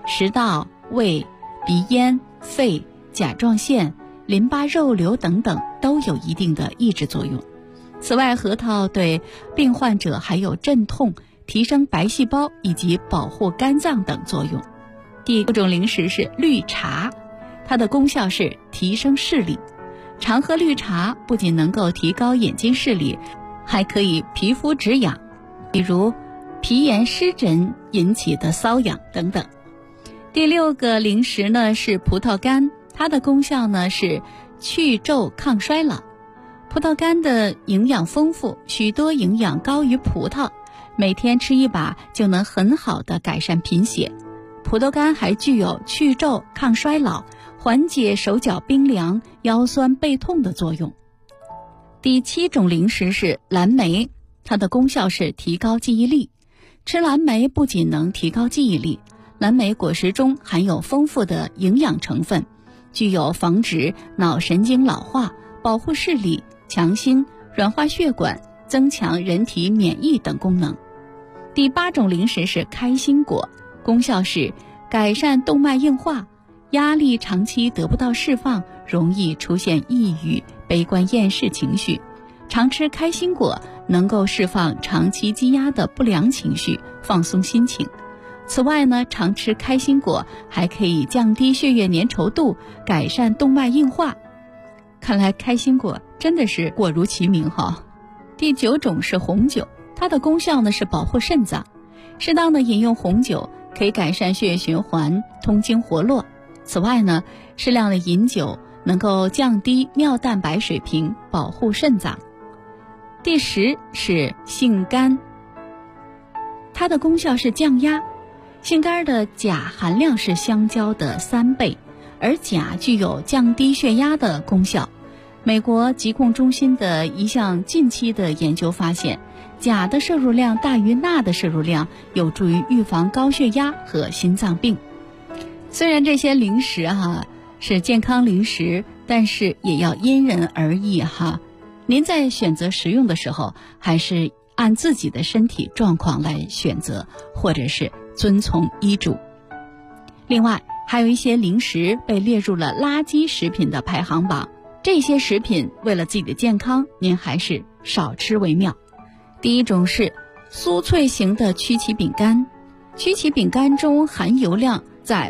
F: 食道、胃、鼻咽、肺、甲状腺、淋巴肉瘤等等都有一定的抑制作用。此外，核桃对病患者还有镇痛、提升白细胞以及保护肝脏等作用。第6种零食是绿茶，它的功效是提升视力。常喝绿茶不仅能够提高眼睛视力，还可以皮肤止痒，比如皮炎湿疹引起的瘙痒等等。第6个零食呢是葡萄干，它的功效呢是去皱抗衰老。葡萄干的营养丰富，许多营养高于葡萄，每天吃一把就能很好的改善贫血。葡萄干还具有去皱抗衰老、缓解手脚冰凉、腰酸背痛的作用。第7种零食是蓝莓，它的功效是提高记忆力。吃蓝莓不仅能提高记忆力，蓝莓果实中含有丰富的营养成分，具有防止脑神经老化、保护视力、强心、软化血管、增强人体免疫等功能。第8种零食是开心果，功效是改善动脉硬化，压力长期得不到释放，容易出现抑郁、悲观厌世情绪。常吃开心果能够释放长期积压的不良情绪，放松心情。此外呢，常吃开心果还可以降低血液粘稠度，改善动脉硬化。看来开心果真的是果如其名哈。第9种是红酒，它的功效呢是保护肾脏。适当的饮用红酒可以改善血液循环，通经活络。此外呢，适量的饮酒能够降低尿蛋白水平，保护肾脏。第10是杏干，它的功效是降压。杏干的钾含量是香蕉的3倍，而钾具有降低血压的功效。美国疾控中心的一项近期的研究发现，钾的摄入量大于钠的摄入量，有助于预防高血压和心脏病。虽然这些零食是健康零食，但是也要因人而异哈。您在选择食用的时候，还是按自己的身体状况来选择，或者是遵从医嘱。另外，还有一些零食被列入了垃圾食品的排行榜，这些食品为了自己的健康，您还是少吃为妙。第1种是酥脆型的曲奇饼干，曲奇饼干中含油量在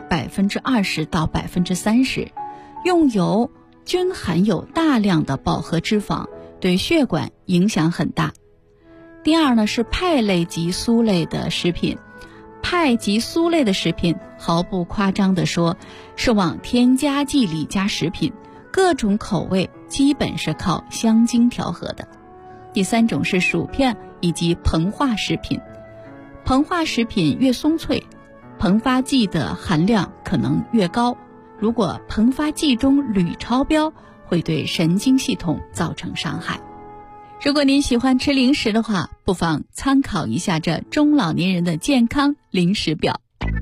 F: 20%到 30%， 用油均含有大量的饱和脂肪，对血管影响很大。第2呢是派类及酥类的食品，派及酥类的食品毫不夸张地说，是往添加剂里加食品，各种口味基本是靠香精调和的。第3种是薯片以及膨化食品，膨化食品越松脆，膨发剂的含量可能越高，如果膨发剂中铝超标，会对神经系统造成伤害。如果您喜欢吃零食的话，不妨参考一下这中老年人的健康零食表。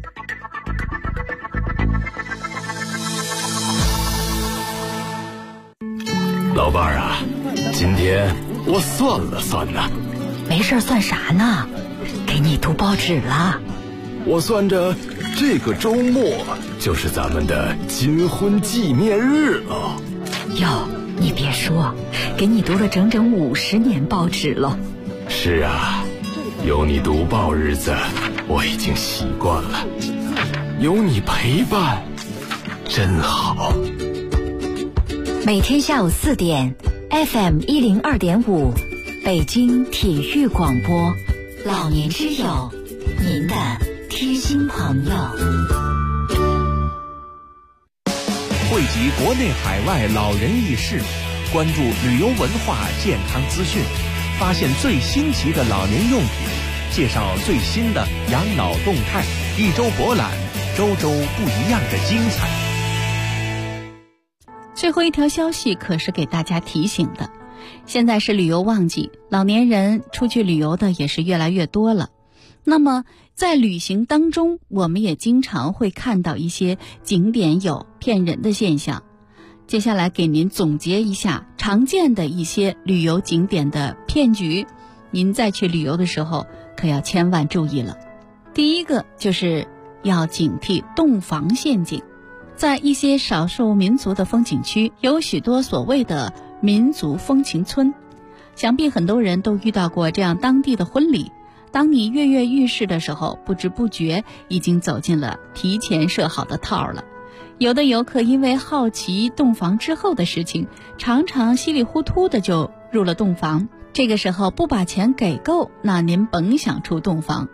D: 老伴儿啊，今天我算了算呢。
J: 没事算啥呢？给你读报纸了。
D: 我算着这个周末就是咱们的金婚纪念日了。
J: 哟，你别说，给你读了整整50年报纸了。
D: 是啊，有你读报日子我已经习惯了，有你陪伴真好。
J: 每天下午4点 FM 102.5北京体育广播，老年之友，您的贴心朋友。
G: 汇集国内海外老人轶事，关注旅游文化健康资讯，发现最新奇的老年用品，介绍最新的养老动态，一周博览，周周不一样的精彩。
F: 最后一条消息可是给大家提醒的，现在是旅游旺季，老年人出去旅游的也是越来越多了。那么在旅行当中，我们也经常会看到一些景点有骗人的现象。接下来给您总结一下常见的一些旅游景点的骗局，您再去旅游的时候可要千万注意了。第一个就是要警惕洞房陷阱。在一些少数民族的风景区，有许多所谓的民族风情村，想必很多人都遇到过这样当地的婚礼。当你跃跃欲试的时候，不知不觉已经走进了提前设好的套了。有的游客因为好奇洞房之后的事情，常常稀里糊涂的就入了洞房。这个时候不把钱给够，那您甭想出洞房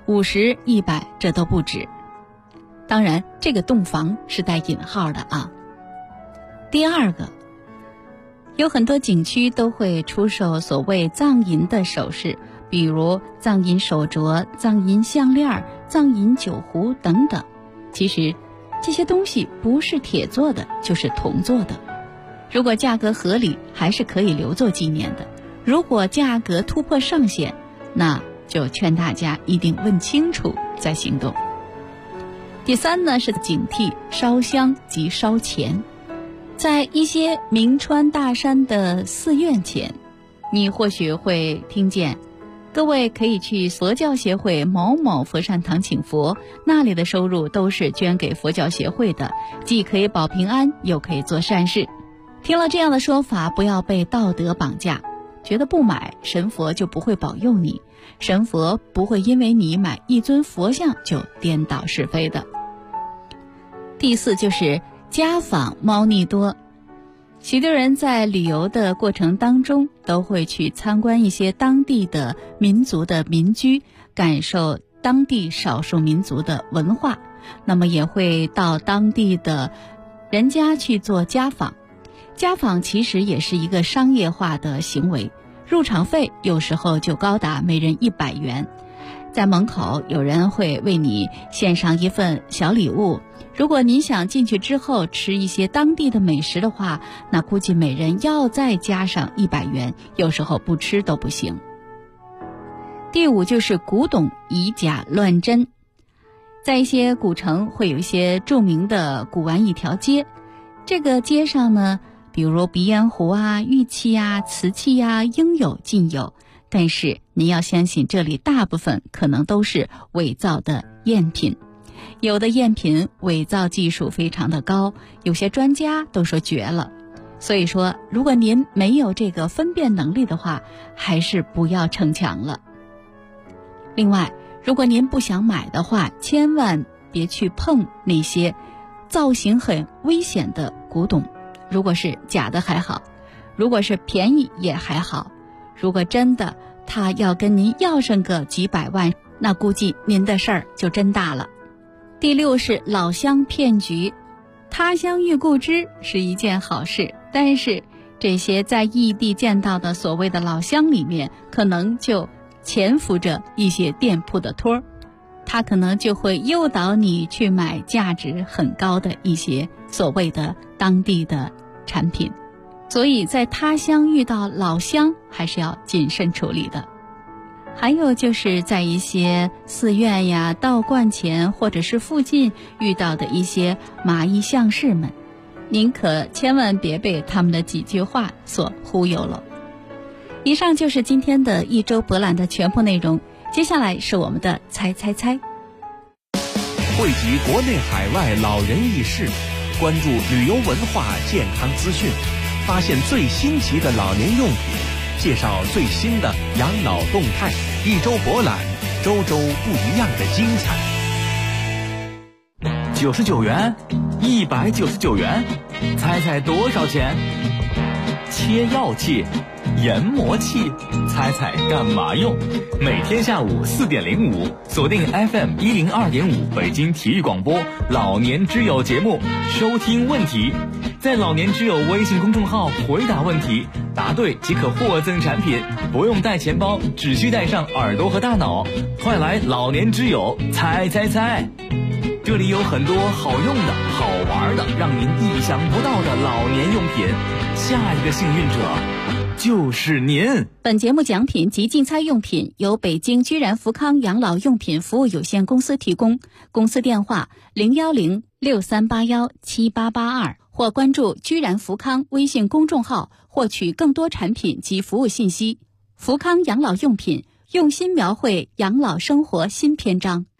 F: ，50、100这都不止。当然，这个洞房是带引号的啊。第二个，有很多景区都会出售所谓藏银的首饰，比如藏银手镯、藏银项链、藏银酒壶等等。其实这些东西不是铁做的就是铜做的，如果价格合理还是可以留作纪念的，如果价格突破上限，那就劝大家一定问清楚再行动。第三呢，是警惕烧香及烧钱。在一些名川大山的寺院前，你或许会听见各位可以去佛教协会某某佛善堂请佛，那里的收入都是捐给佛教协会的，既可以保平安，又可以做善事。听了这样的说法，不要被道德绑架，觉得不买神佛就不会保佑你，神佛不会因为你买一尊佛像就颠倒是非的。第四就是家访猫腻多。许多人在旅游的过程当中都会去参观一些当地的民族的民居，感受当地少数民族的文化，那么也会到当地的人家去做家访。家访其实也是一个商业化的行为，入场费有时候就高达每人100元。在门口有人会为你献上一份小礼物，如果您想进去之后吃一些当地的美食的话，那估计每人要再加上100元，有时候不吃都不行。第五就是古董以假乱真。在一些古城会有一些著名的古玩一条街，这个街上呢，比如鼻烟壶啊、玉器啊、瓷器啊，应有尽有，但是您要相信这里大部分可能都是伪造的赝品。有的赝品伪造技术非常的高，有些专家都说绝了。所以说，如果您没有这个分辨能力的话，还是不要逞强了。另外，如果您不想买的话，千万别去碰那些造型很危险的古董。如果是假的还好，如果是便宜也还好，如果真的他要跟您要上个几百万，那估计您的事儿就真大了。第六是老乡骗局。他乡遇故知是一件好事，但是这些在异地见到的所谓的老乡里面，可能就潜伏着一些店铺的托儿，他可能就会诱导你去买价值很高的一些所谓的当地的产品。所以在他乡遇到老乡还是要谨慎处理的。还有就是在一些寺院呀、道观前或者是附近遇到的一些麻衣相士们，您可千万别被他们的几句话所忽悠了。以上就是今天的一周博览的全部内容，接下来是我们的猜猜猜。
G: 汇集国内海外老人轶事，关注旅游文化健康资讯，发现最新奇的老年用品，介绍最新的养老动态。一周博览，周周不一样的精彩。
I: 99元，199元，猜猜多少钱？切药器、研磨器，猜猜干嘛用？每天下午4点05，锁定 FM 102.5北京体育广播老年之友节目，收听问题，在老年之友微信公众号回答问题，答对即可获赠产品，不用带钱包，只需带上耳朵和大脑。快来老年之友猜猜猜，这里有很多好用的、好玩的，让您意想不到的老年用品。下一个幸运者就是您。
F: 本节目奖品及竞猜用品由北京居然福康养老用品服务有限公司提供，公司电话01063817882，或关注居然福康微信公众号获取更多产品及服务信息。福康养老用品用心描绘养老生活新篇章。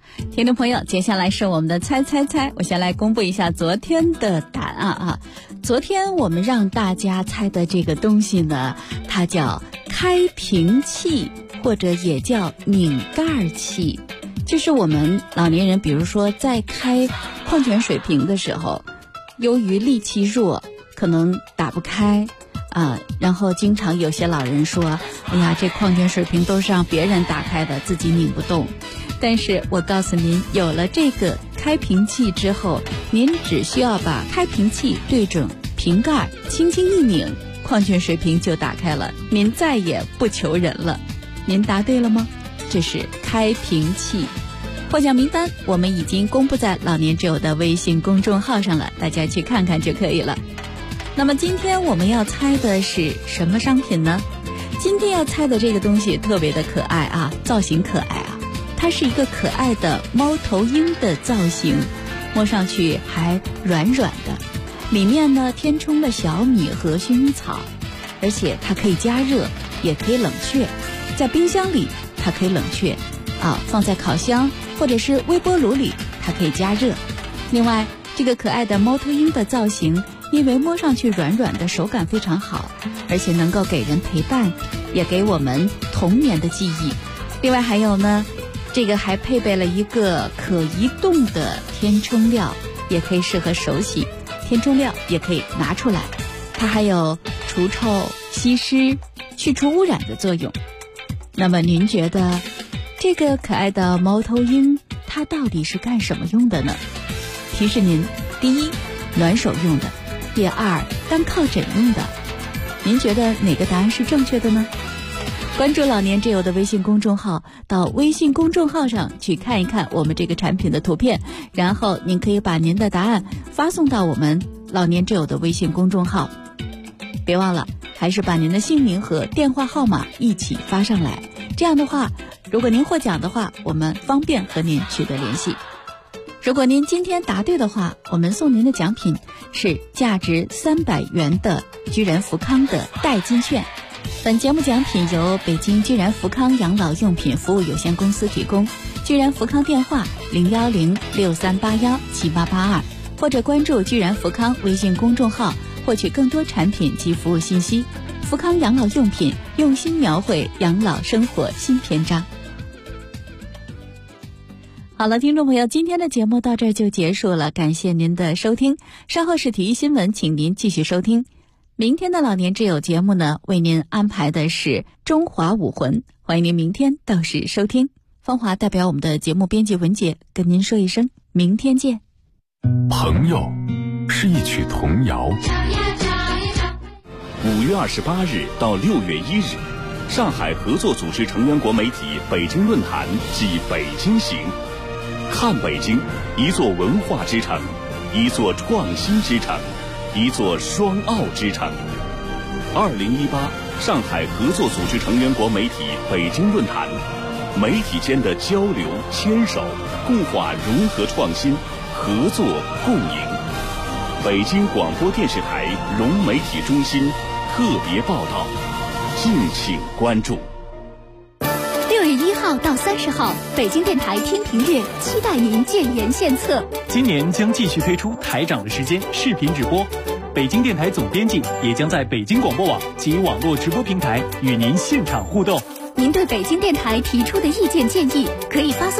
F: 听众朋友，接下来是我们的猜猜猜，我先来公布一下昨天的答案啊。昨天我们让大家猜的这个东西呢，它叫开瓶器，或者也叫拧盖器。就是我们老年人比如说在开矿泉水瓶的时候，由于力气弱，可能打不开然后经常有些老人说，哎呀，这矿泉水瓶都是让别人打开的，自己拧不动。但是我告诉您，有了这个开瓶器之后，您只需要把开瓶器对准瓶盖，轻轻一拧，矿泉水瓶就打开了，您再也不求人了。您答对了吗？这是开瓶器。获奖名单我们已经公布在老年之友的微信公众号上了，大家去看看就可以了。那么今天我们要猜的是什么商品呢？今天要猜的这个东西特别的可爱啊，造型可爱啊，它是一个可爱的猫头鹰的造型，摸上去还软软的，里面呢填充了小米和薰衣草，而且它可以加热也可以冷却，在冰箱里它可以冷却放在烤箱或者是微波炉里它可以加热。另外这个可爱的猫头鹰的造型，因为摸上去软软的，手感非常好，而且能够给人陪伴，也给我们童年的记忆。另外还有呢，这个还配备了一个可移动的填充料，也可以适合手洗，填充料也可以拿出来，它还有除臭、吸湿、去除污染的作用。那么您觉得这个可爱的猫头鹰它到底是干什么用的呢？提示您，第一，暖手用的；第二，当靠枕用的。您觉得哪个答案是正确的呢？关注老年之友的微信公众号，到微信公众号上去看一看我们这个产品的图片，然后您可以把您的答案发送到我们老年之友的微信公众号。别忘了还是把您的姓名和电话号码一起发上来，这样的话如果您获奖的话，我们方便和您取得联系。如果您今天答对的话，我们送您的奖品是价值300元的居然福康的代金券。本节目奖品由北京居然福康养老用品服务有限公司提供，居然福康电话01063817882，或者关注居然福康微信公众号获取更多产品及服务信息。福康养老用品，用心描绘养老生活新篇章。好了，听众朋友，今天的节目到这儿就结束了，感谢您的收听。稍后是体育新闻，请您继续收听。明天的老年之友节目呢，为您安排的是中华武魂，欢迎您明天到时收听。芳华代表我们的节目编辑文杰跟您说一声明天见。
A: 朋友是一曲童谣。
C: 5月28日到6月1日，上海合作组织成员国媒体北京论坛暨北京行。看北京，一座文化之城，一座创新之城，一座双奥之城。2018上海合作组织成员国媒体北京论坛，媒体间的交流牵手，共话融合创新，合作共赢。北京广播电视台融媒体中心特别报道，敬请关注。
K: 6月1号到30号，北京电台听评月期待您建言献策。
L: 今年将继续推出台长的时间视频直播，北京电台总编辑也将在北京广播网及网络直播平台与您现场互动。
K: 您对北京电台提出的意见建议，可以发送